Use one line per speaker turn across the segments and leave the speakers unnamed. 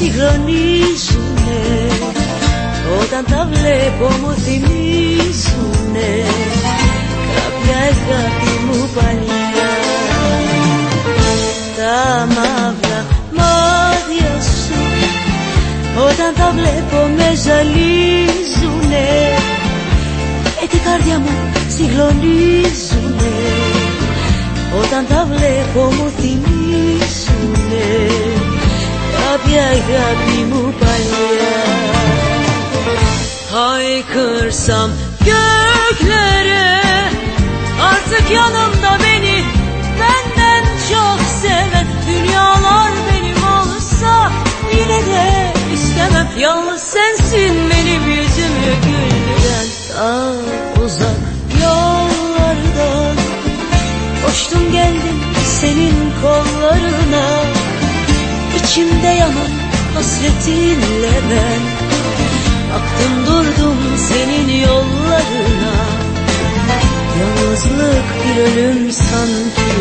συγκλονίζουνε, όταν τα βλέπω μου θυμίζουνε κάποια αγάπη μου παλιά. Τα μαύρα μάτια σου όταν τα βλέπω με ζαλίζουνε, την καρδιά μου συγκλονίζουνε, όταν τα βλέπω μου θυμίζουνε κάποια αγάπη μου παλιά. Haykırsam göklere, artık yanımda beni benden çok seven, dünyalar benim olsa yine de istemem. Yalnız sensin benim yüzümü güldüren. Uzak yollardan koştum geldim senin kollarına, İçimde yanan hasretinle ben aktım durdum senin yollarına. Yalnızlık bir ölüm sanki.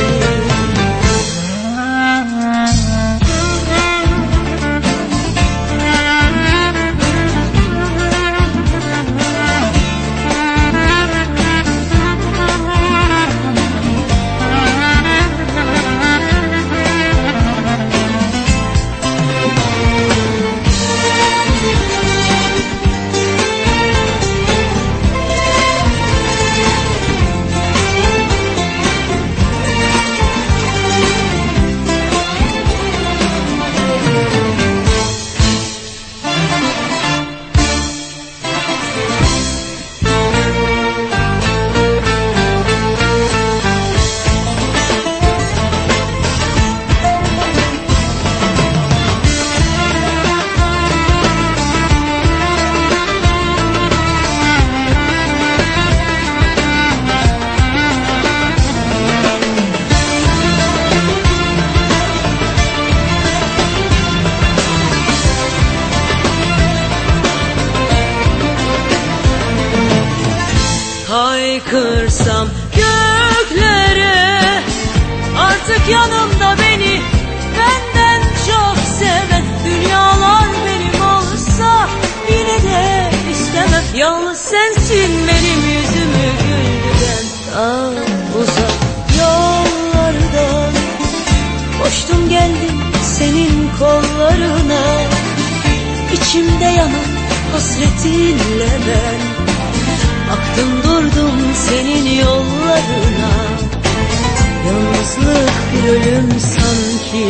Haykırsam göklere, artık yanımda beni benden çok seven, dünyalar benim olsa yine de istemem. Yalnız sensin benim yüzümü güldüren. Uzak yollardan koştum geldim senin kollarına, İçimde yanan hasretinle ben aktım durdum senin yollarına. Yalnızlık bir ölüm sanki.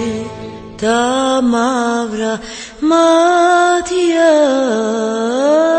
Ta mavra matya